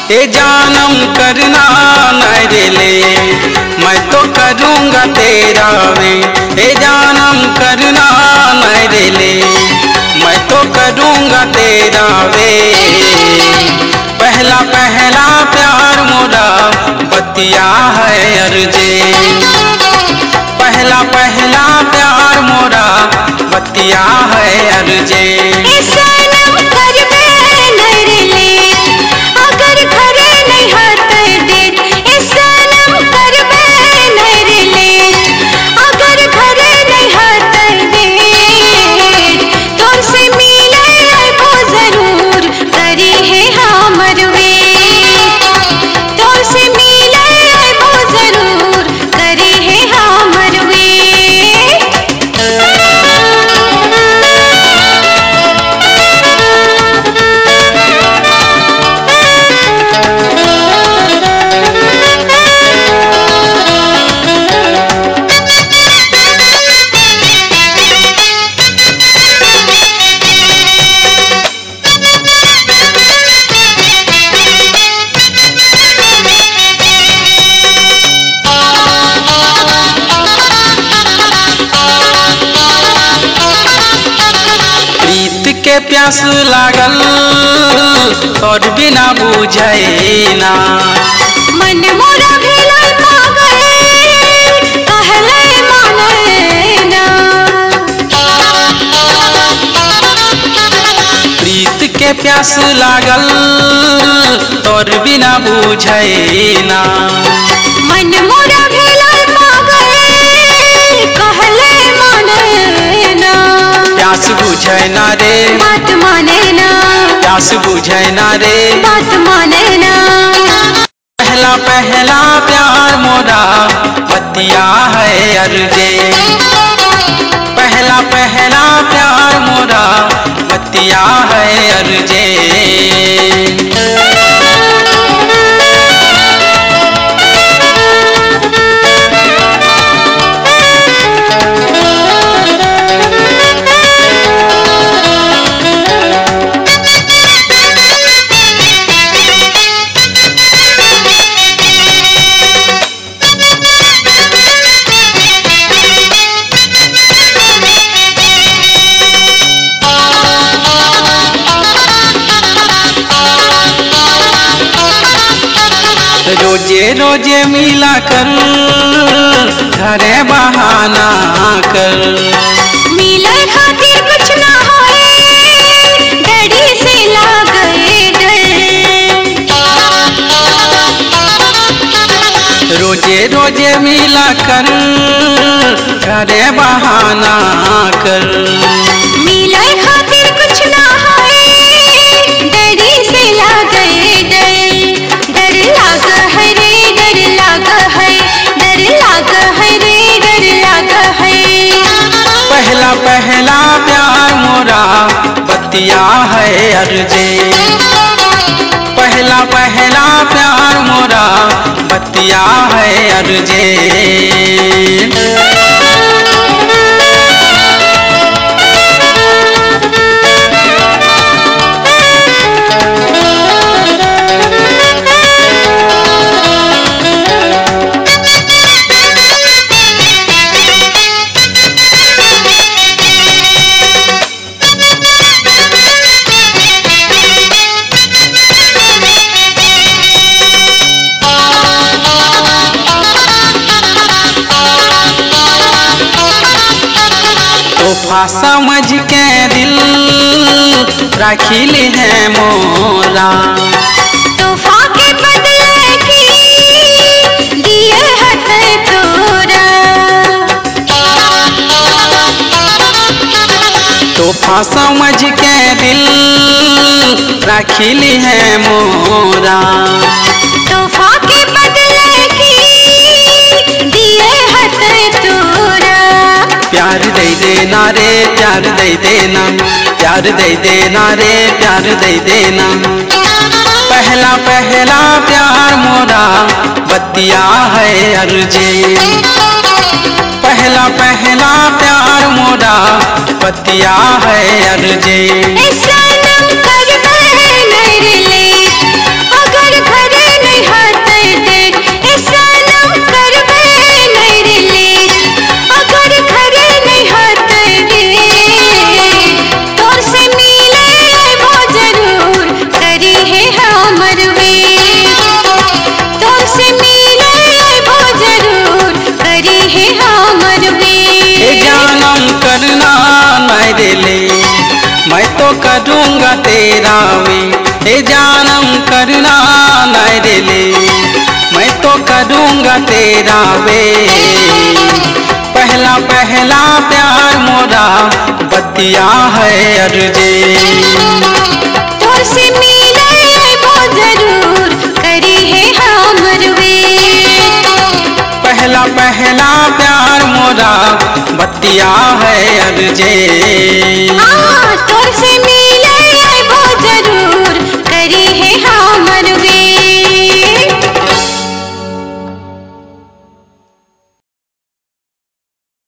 ये जानम करना नहीं ले, मैं तो करूँगा तेरा वे। ये जानम करना नहीं ले, मैं तो करूँगा तेरा वे। पहला पहला प्यार मोरा बतिया है अर्जे। पहला पहला प्यार मोरा बतिया है अर्जे। के प्यास लागल और बिना बुझे ना, मन मोरा भेलै पागल कहलै मानै ना। प्रीत के प्यास लागल और बिना बुझे ना, मन मोरा भेलै पागल कहलै मानै ना। प्यास बुझे ना रे बात माने ना, प्यास बुझे ना रे बात माने ना। पहला पहला प्यार मोरा बतिया है अर्जे। पहला पहला प्यार मोरा बतिया है अर्जे। रोजे रोजे मिला कर घरे बहाना कर, मिले खातिर कुछ ना होए डरी से लागे डर। रोजे रोजे मिला कर घरे बहाना कर, मिले खातिर कुछ ना होए डरी से लागे डर। डर लाग है रे डर लाग है, डर लाग है रे डर लाग है। पहला पहला प्यार मोरा बतिया है अर्जे। पहला पहला प्यार मोरा बतिया है अर्जे। तोहफा समझ के दिल राखिल है मोरा, तोहफा के बदले की दिए हथे तोरा। तोहफा समझ के दिल राखिल है मोरा, तोहफा के बदले की दिए हथे तोरा। प्यार दे देना रे प्यार दे देना, प्यार दे देना रे प्यार दे देना। पहला पहला प्यार मोरा बतिया है अर्जे। पहला पहला प्यार मोरा बतिया है अर्जे। ऐसा न कर मैं नहीं ले, अगर घर मैं तो करूँगा तेरा वे ए जानम करना नहीं रे ले। मैं तो करूँगा तेरा वे पहला पहला प्यार मोरा बतिया है अर्जे। तोर से मिले बहुत जरूर करी है हमर वे। पहला पहला प्यार मोरा बतिया है अर्जे। हाँ तोर से